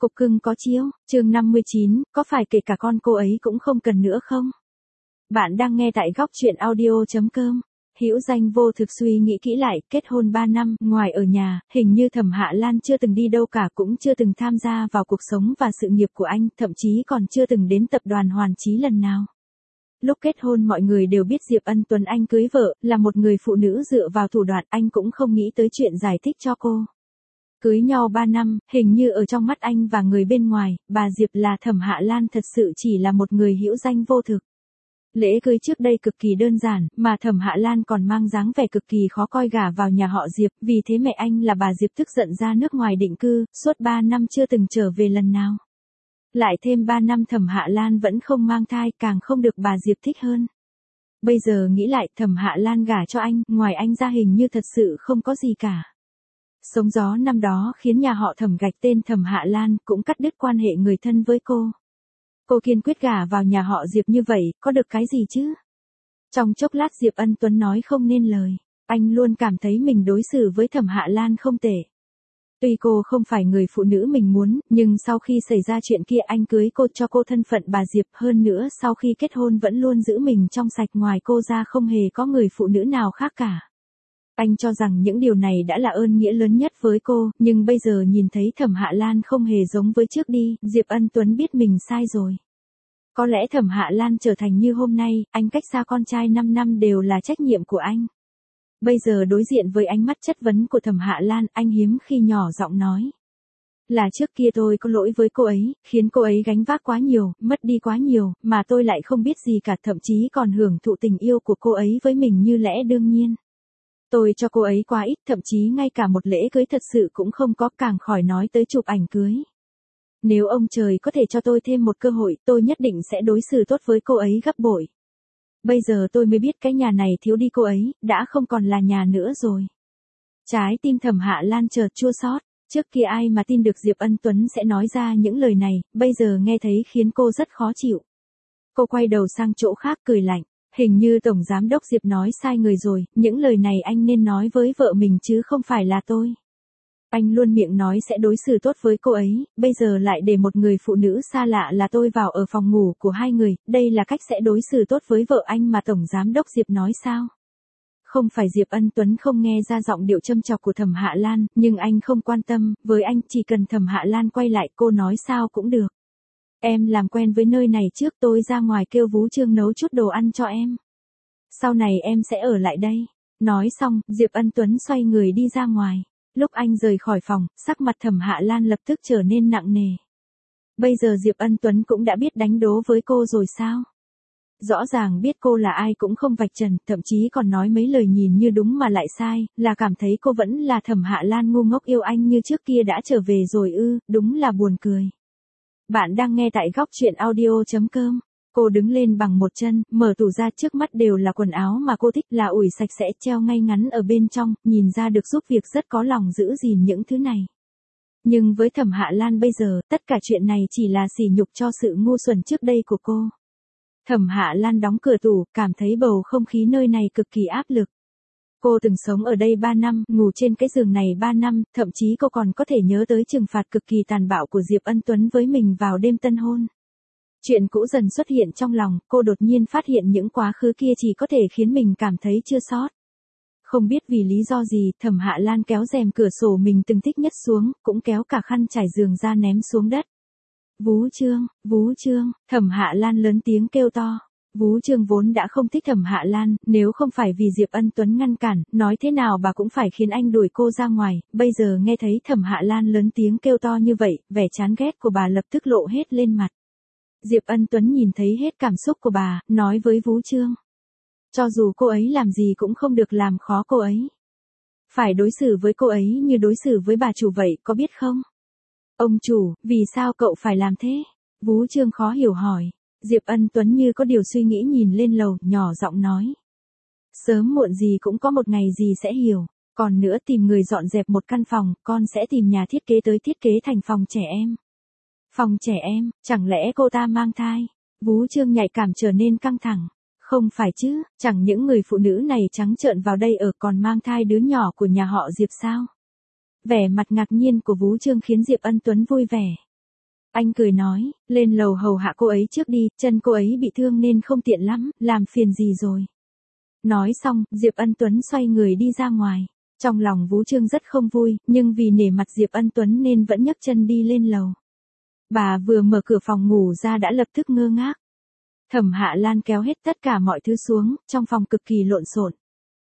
Cục cưng có chiếu, chương 59, có phải kể cả con cô ấy cũng không cần nữa không? Bạn đang nghe tại góc chuyện audio.com. Hữu Danh vô thực suy nghĩ kỹ lại, kết hôn 3 năm, ngoài ở nhà, hình như Thẩm Hạ Lan chưa từng đi đâu cả, cũng chưa từng tham gia vào cuộc sống và sự nghiệp của anh, thậm chí còn chưa từng đến tập đoàn Hoàn Chí lần nào. Lúc kết hôn mọi người đều biết Diệp Ân Tuấn anh cưới vợ, là một người phụ nữ dựa vào thủ đoạn, anh cũng không nghĩ tới chuyện giải thích cho cô. Cưới nhau 3 năm, hình như ở trong mắt anh và người bên ngoài, bà Diệp là Thẩm Hạ Lan thật sự chỉ là một người hữu danh vô thực. Lễ cưới trước đây cực kỳ đơn giản, mà Thẩm Hạ Lan còn mang dáng vẻ cực kỳ khó coi gả vào nhà họ Diệp, vì thế mẹ anh là bà Diệp tức giận ra nước ngoài định cư, suốt 3 năm chưa từng trở về lần nào. Lại thêm 3 năm Thẩm Hạ Lan vẫn không mang thai, càng không được bà Diệp thích hơn. Bây giờ nghĩ lại, Thẩm Hạ Lan gả cho anh, ngoài anh ra hình như thật sự không có gì cả. Sóng gió năm đó khiến nhà họ Thẩm gạch tên Thẩm Hạ Lan, cũng cắt đứt quan hệ người thân với cô. Cô kiên quyết gả vào nhà họ Diệp như vậy, có được cái gì chứ? Trong chốc lát Diệp Ân Tuấn nói không nên lời, anh luôn cảm thấy mình đối xử với Thẩm Hạ Lan không tệ. Tuy cô không phải người phụ nữ mình muốn, nhưng sau khi xảy ra chuyện kia anh cưới cô cho cô thân phận bà Diệp, hơn nữa sau khi kết hôn vẫn luôn giữ mình trong sạch, ngoài cô ra không hề có người phụ nữ nào khác cả. Anh cho rằng những điều này đã là ơn nghĩa lớn nhất với cô, nhưng bây giờ nhìn thấy Thẩm Hạ Lan không hề giống với trước đi, Diệp Ân Tuấn biết mình sai rồi. Có lẽ Thẩm Hạ Lan trở thành như hôm nay, anh cách xa con trai 5 năm đều là trách nhiệm của anh. Bây giờ đối diện với ánh mắt chất vấn của Thẩm Hạ Lan, anh hiếm khi nhỏ giọng nói. Là trước kia tôi có lỗi với cô ấy, khiến cô ấy gánh vác quá nhiều, mất đi quá nhiều, mà tôi lại không biết gì cả, thậm chí còn hưởng thụ tình yêu của cô ấy với mình như lẽ đương nhiên. Tôi cho cô ấy quá ít, thậm chí ngay cả một lễ cưới thật sự cũng không có, càng khỏi nói tới chụp ảnh cưới. Nếu ông trời có thể cho tôi thêm một cơ hội, tôi nhất định sẽ đối xử tốt với cô ấy gấp bội. Bây giờ tôi mới biết cái nhà này thiếu đi cô ấy, đã không còn là nhà nữa rồi. Trái tim Thẩm Hạ Lan chợt chua xót, trước kia ai mà tin được Diệp Ân Tuấn sẽ nói ra những lời này, bây giờ nghe thấy khiến cô rất khó chịu. Cô quay đầu sang chỗ khác cười lạnh. Hình như Tổng Giám đốc Diệp nói sai người rồi, những lời này anh nên nói với vợ mình chứ không phải là tôi. Anh luôn miệng nói sẽ đối xử tốt với cô ấy, bây giờ lại để một người phụ nữ xa lạ là tôi vào ở phòng ngủ của hai người, đây là cách sẽ đối xử tốt với vợ anh mà Tổng Giám đốc Diệp nói sao? Không phải Diệp Ân Tuấn không nghe ra giọng điệu châm chọc của Thẩm Hạ Lan, nhưng anh không quan tâm, với anh chỉ cần Thẩm Hạ Lan quay lại cô nói sao cũng được. Em làm quen với nơi này trước, tôi ra ngoài kêu Vú Trương nấu chút đồ ăn cho em. Sau này em sẽ ở lại đây. Nói xong, Diệp Ân Tuấn xoay người đi ra ngoài. Lúc anh rời khỏi phòng, sắc mặt Thẩm Hạ Lan lập tức trở nên nặng nề. Bây giờ Diệp Ân Tuấn cũng đã biết đánh đố với cô rồi sao? Rõ ràng biết cô là ai cũng không vạch trần, thậm chí còn nói mấy lời nhìn như đúng mà lại sai, là cảm thấy cô vẫn là Thẩm Hạ Lan ngu ngốc yêu anh như trước kia đã trở về rồi ư, đúng là buồn cười. Bạn đang nghe tại góc chuyện audio.com. Cô đứng lên bằng một chân, mở tủ ra, trước mắt đều là quần áo mà cô thích, là ủi sạch sẽ treo ngay ngắn ở bên trong, nhìn ra được giúp việc rất có lòng giữ gìn những thứ này. Nhưng với Thẩm Hạ Lan bây giờ, tất cả chuyện này chỉ là sỉ nhục cho sự ngu xuẩn trước đây của cô. Thẩm Hạ Lan đóng cửa tủ, cảm thấy bầu không khí nơi này cực kỳ áp lực. Cô từng sống ở đây 3 năm, ngủ trên cái giường này 3 năm, thậm chí cô còn có thể nhớ tới trừng phạt cực kỳ tàn bạo của Diệp Ân Tuấn với mình vào đêm tân hôn. Chuyện cũ dần xuất hiện trong lòng, cô đột nhiên phát hiện những quá khứ kia chỉ có thể khiến mình cảm thấy chua xót. Không biết vì lý do gì, Thẩm Hạ Lan kéo rèm cửa sổ mình từng thích nhất xuống, cũng kéo cả khăn trải giường ra ném xuống đất. Vú Trương, Thẩm Hạ Lan lớn tiếng kêu to. Vú Trương vốn đã không thích Thẩm Hạ Lan, nếu không phải vì Diệp Ân Tuấn ngăn cản, nói thế nào bà cũng phải khiến anh đuổi cô ra ngoài, bây giờ nghe thấy Thẩm Hạ Lan lớn tiếng kêu to như vậy, vẻ chán ghét của bà lập tức lộ hết lên mặt. Diệp Ân Tuấn nhìn thấy hết cảm xúc của bà, nói với Vú Trương. Cho dù cô ấy làm gì cũng không được làm khó cô ấy. Phải đối xử với cô ấy như đối xử với bà chủ vậy, có biết không? Ông chủ, vì sao cậu phải làm thế? Vú Trương khó hiểu hỏi. Diệp Ân Tuấn như có điều suy nghĩ nhìn lên lầu, nhỏ giọng nói. Sớm muộn gì cũng có một ngày gì sẽ hiểu. Còn nữa, tìm người dọn dẹp một căn phòng, con sẽ tìm nhà thiết kế tới thiết kế thành phòng trẻ em. Phòng trẻ em, chẳng lẽ cô ta mang thai? Vú Trương nhạy cảm trở nên căng thẳng. Không phải chứ, chẳng những người phụ nữ này trắng trợn vào đây ở còn mang thai đứa nhỏ của nhà họ Diệp sao? Vẻ mặt ngạc nhiên của Vú Trương khiến Diệp Ân Tuấn vui vẻ. Anh cười nói, lên lầu hầu hạ cô ấy trước đi, chân cô ấy bị thương nên không tiện lắm, làm phiền gì rồi. Nói xong, Diệp Ân Tuấn xoay người đi ra ngoài. Trong lòng Vú Trương rất không vui, nhưng vì nể mặt Diệp Ân Tuấn nên vẫn nhấc chân đi lên lầu. Bà vừa mở cửa phòng ngủ ra đã lập tức ngơ ngác. Thẩm Hạ Lan kéo hết tất cả mọi thứ xuống, trong phòng cực kỳ lộn xộn.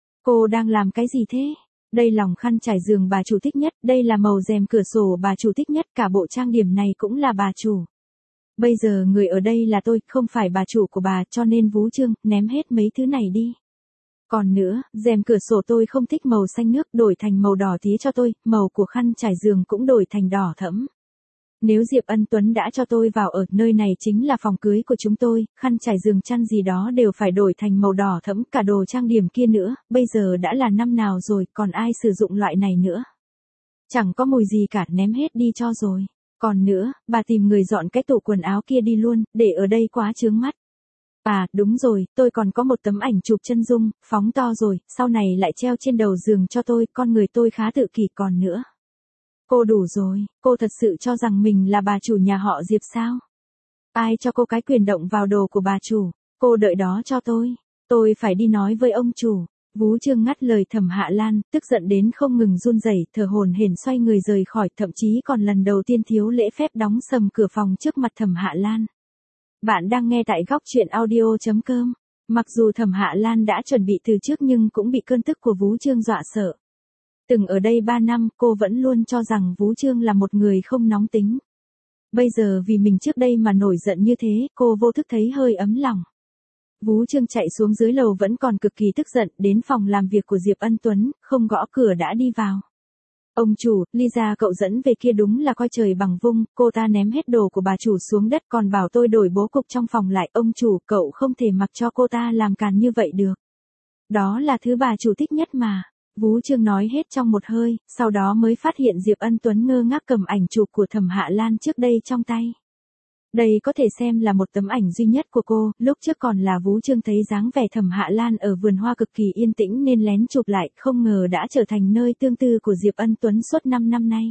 Cô đang làm cái gì thế? Đây lòng khăn trải giường bà chủ thích nhất, đây là màu rèm cửa sổ bà chủ thích nhất, cả bộ trang điểm này cũng là bà chủ. Bây giờ người ở đây là tôi, không phải bà chủ của bà, cho nên Vú Trương, ném hết mấy thứ này đi. Còn nữa, rèm cửa sổ tôi không thích màu xanh nước, đổi thành màu đỏ tía cho tôi, màu của khăn trải giường cũng đổi thành đỏ thẫm. Nếu Diệp Ân Tuấn đã cho tôi vào ở nơi này chính là phòng cưới của chúng tôi, khăn trải giường chăn gì đó đều phải đổi thành màu đỏ thẫm, cả đồ trang điểm kia nữa, bây giờ đã là năm nào rồi, còn ai sử dụng loại này nữa. Chẳng có mùi gì cả, ném hết đi cho rồi. Còn nữa, bà tìm người dọn cái tủ quần áo kia đi luôn, để ở đây quá chướng mắt. À, đúng rồi, tôi còn có một tấm ảnh chụp chân dung, phóng to rồi, sau này lại treo trên đầu giường cho tôi, con người tôi khá tự kỷ còn nữa. Cô đủ rồi, cô thật sự cho rằng mình là bà chủ nhà họ Diệp sao? Ai cho cô cái quyền động vào đồ của bà chủ? Cô đợi đó cho tôi phải đi nói với ông chủ. Vú Trương ngắt lời Thẩm Hạ Lan, tức giận đến không ngừng run rẩy, thở hổn hển xoay người rời khỏi, thậm chí còn lần đầu tiên thiếu lễ phép đóng sầm cửa phòng trước mặt Thẩm Hạ Lan. Bạn đang nghe tại góc truyện audio.com. Mặc dù Thẩm Hạ Lan đã chuẩn bị từ trước nhưng cũng bị cơn tức của Vú Trương dọa sợ. Từng ở đây 3 năm, cô vẫn luôn cho rằng Vú Trương là một người không nóng tính. Bây giờ vì mình trước đây mà nổi giận như thế, cô vô thức thấy hơi ấm lòng. Vú Trương chạy xuống dưới lầu vẫn còn cực kỳ tức giận, đến phòng làm việc của Diệp Ân Tuấn, không gõ cửa đã đi vào. Ông chủ, Lisa cậu dẫn về kia đúng là coi trời bằng vung, cô ta ném hết đồ của bà chủ xuống đất còn bảo tôi đổi bố cục trong phòng lại. Ông chủ, cậu không thể mặc cho cô ta làm càn như vậy được. Đó là thứ bà chủ thích nhất mà. Vú Trương nói hết trong một hơi, sau đó mới phát hiện Diệp Ân Tuấn ngơ ngác cầm ảnh chụp của Thẩm Hạ Lan trước đây trong tay. Đây có thể xem là một tấm ảnh duy nhất của cô, lúc trước còn là Vú Trương thấy dáng vẻ Thẩm Hạ Lan ở vườn hoa cực kỳ yên tĩnh nên lén chụp lại, không ngờ đã trở thành nơi tương tư của Diệp Ân Tuấn suốt 5 năm nay.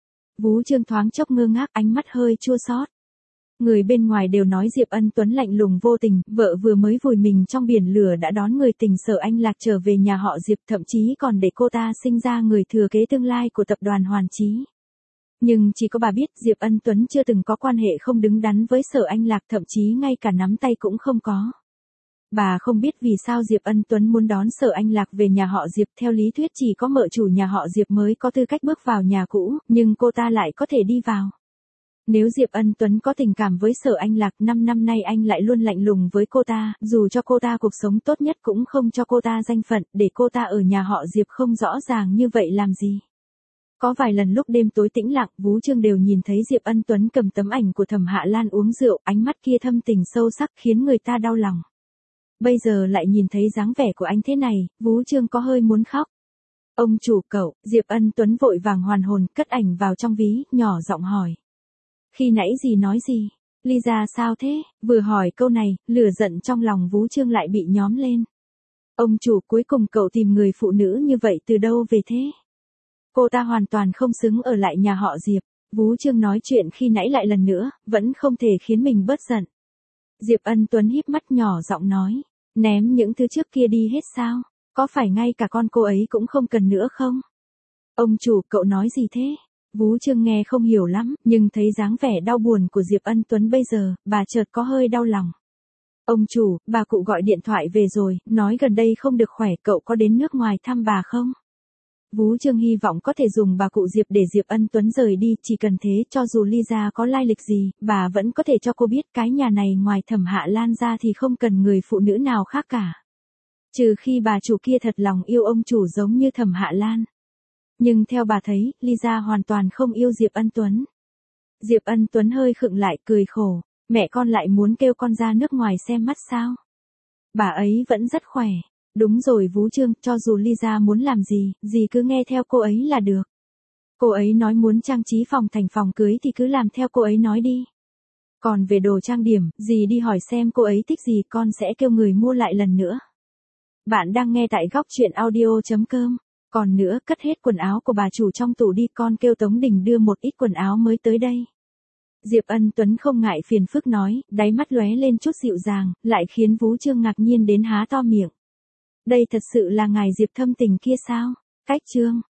Vú Trương thoáng chốc ngơ ngác, ánh mắt hơi chua xót. Người bên ngoài đều nói Diệp Ân Tuấn lạnh lùng vô tình, vợ vừa mới vùi mình trong biển lửa đã đón người tình Sở Anh Lạc trở về nhà họ Diệp, thậm chí còn để cô ta sinh ra người thừa kế tương lai của tập đoàn Hoàn Chí. Nhưng chỉ có bà biết Diệp Ân Tuấn chưa từng có quan hệ không đứng đắn với Sở Anh Lạc, thậm chí ngay cả nắm tay cũng không có. Bà không biết vì sao Diệp Ân Tuấn muốn đón Sở Anh Lạc về nhà họ Diệp, theo lý thuyết chỉ có mợ chủ nhà họ Diệp mới có tư cách bước vào nhà cũ, nhưng cô ta lại có thể đi vào. Nếu Diệp Ân Tuấn có tình cảm với Sở Anh Lạc, 5 năm nay anh lại luôn lạnh lùng với cô ta, dù cho cô ta cuộc sống tốt nhất cũng không cho cô ta danh phận, để cô ta ở nhà họ Diệp không rõ ràng như vậy làm gì. Có vài lần lúc đêm tối tĩnh lặng, Vú Trương đều nhìn thấy Diệp Ân Tuấn cầm tấm ảnh của Thẩm Hạ Lan uống rượu, ánh mắt kia thâm tình sâu sắc khiến người ta đau lòng. Bây giờ lại nhìn thấy dáng vẻ của anh thế này, Vú Trương có hơi muốn khóc. Ông chủ cậu, Diệp Ân Tuấn vội vàng hoàn hồn, cất ảnh vào trong ví, nhỏ giọng hỏi. Khi nãy gì nói gì? Lisa sao thế? Vừa hỏi câu này, lửa giận trong lòng Vú Trương lại bị nhóm lên. Ông chủ, cuối cùng cậu tìm người phụ nữ như vậy từ đâu về thế? Cô ta hoàn toàn không xứng ở lại nhà họ Diệp. Vú Trương nói chuyện khi nãy lại lần nữa, vẫn không thể khiến mình bớt giận. Diệp Ân Tuấn híp mắt nhỏ giọng nói. Ném những thứ trước kia đi hết sao? Có phải ngay cả con cô ấy cũng không cần nữa không? Ông chủ, cậu nói gì thế? Vú Trương nghe không hiểu lắm, nhưng thấy dáng vẻ đau buồn của Diệp Ân Tuấn bây giờ, bà chợt có hơi đau lòng. Ông chủ, bà cụ gọi điện thoại về rồi, nói gần đây không được khỏe, cậu có đến nước ngoài thăm bà không? Vú Trương hy vọng có thể dùng bà cụ Diệp để Diệp Ân Tuấn rời đi, chỉ cần thế, cho dù Lisa có lai lịch gì, bà vẫn có thể cho cô biết cái nhà này ngoài Thẩm Hạ Lan ra thì không cần người phụ nữ nào khác cả. Trừ khi bà chủ kia thật lòng yêu ông chủ giống như Thẩm Hạ Lan. Nhưng theo bà thấy, Lisa hoàn toàn không yêu Diệp Ân Tuấn. Diệp Ân Tuấn hơi khựng lại, cười khổ. Mẹ con lại muốn kêu con ra nước ngoài xem mắt sao? Bà ấy vẫn rất khỏe. Đúng rồi Vú Trương, cho dù Lisa muốn làm gì cứ nghe theo cô ấy là được. Cô ấy nói muốn trang trí phòng thành phòng cưới thì cứ làm theo cô ấy nói đi. Còn về đồ trang điểm, dì đi hỏi xem cô ấy thích gì, con sẽ kêu người mua lại lần nữa. Bạn đang nghe tại góc truyện audio.com. Còn nữa, cất hết quần áo của bà chủ trong tủ đi, con kêu Tống Đình đưa một ít quần áo mới tới đây. Diệp Ân Tuấn không ngại phiền phức nói, đáy mắt lóe lên chút dịu dàng, lại khiến Vũ Trương ngạc nhiên đến há to miệng. Đây thật sự là ngài Diệp thâm tình kia sao? Cách Trương.